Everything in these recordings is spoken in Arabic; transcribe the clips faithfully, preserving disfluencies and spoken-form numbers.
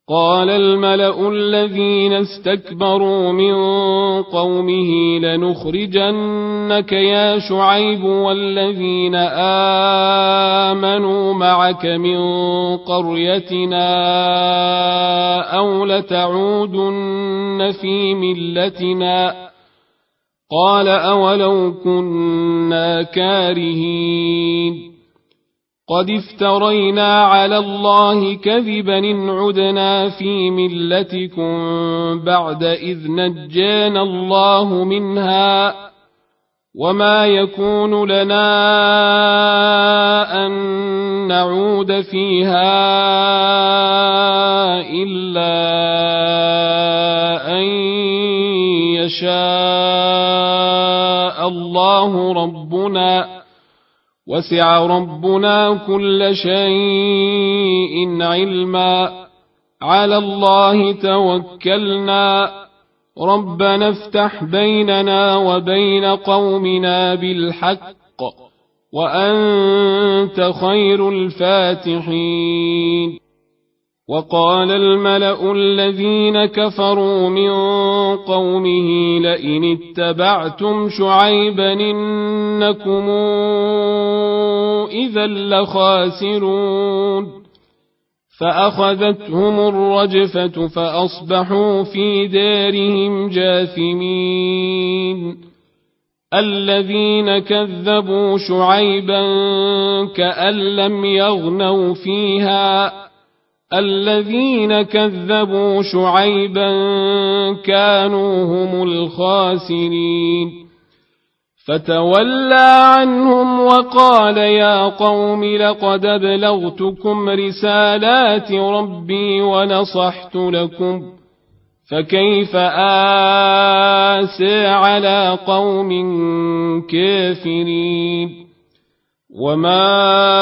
قال الملأ الذين استكبروا من قومه لنخرجنك يا شعيب والذين آمنوا معك من قريتنا أو لتعودن في ملتنا قال أولو كنا كارهين قد افترينا على الله كذبا إن عدنا في ملتكم بعد إذ نجانا الله منها وما يكون لنا أن نعود فيها إلا أن يشاء الله ربنا وسع ربنا كل شيء علما على الله توكلنا ربنا افتح بيننا وبين قومنا بالحق وأنت خير الفاتحين وقال الملأ الذين كفروا من قومه لئن اتبعتم شعيبا إنكم إذا لخاسرون فأخذتهم الرجفة فأصبحوا في دارهم جاثمين الذين كذبوا شعيبا كأن لم يغنوا فيها الذين كذبوا شعيبا كانوا هم الخاسرين فتولى عنهم وقال يا قوم لقد أبلغتكم رسالات ربي ونصحت لكم فكيف آسى على قوم كافرين وما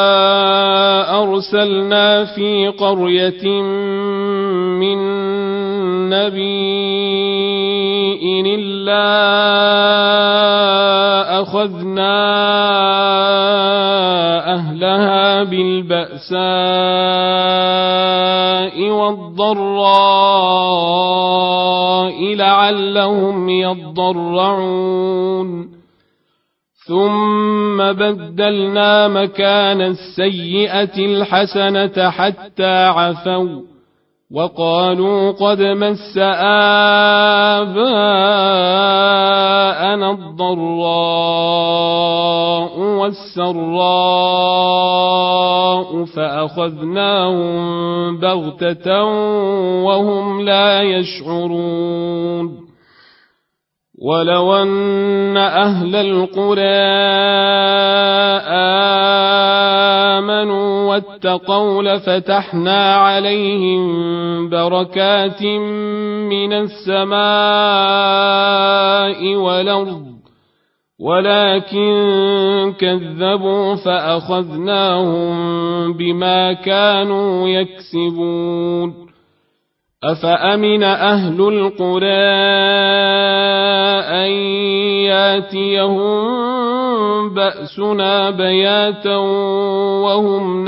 أرسلنا في قرية من نبي إلا أخذنا أهلها بالبأساء والضراء لعلهم يضرعون ثم بدلنا مكان السيئة الحسنة حتى عفوا وقالوا قد مس آباءنا الضراء والسراء فأخذناهم بغتة وهم لا يشعرون ولو أن أهل القرى آمنوا واتقوا لفتحنا عليهم بركات من السماء والأرض ولكن كذبوا فأخذناهم بما كانوا يكسبون أفأمن أهل القرى أن ياتيهم بأسنا بياتا وهم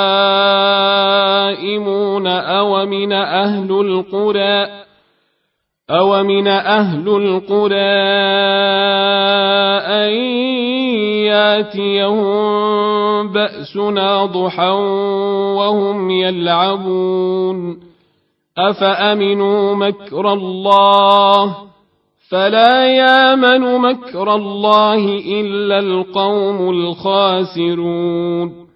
نائمون أومن أهل القرى أومن أهل القرى أن ياتيهم بأسنا ضحى وهم يلعبون أفأمنوا مكر الله فلا يامن مكر الله إلا القوم الخاسرون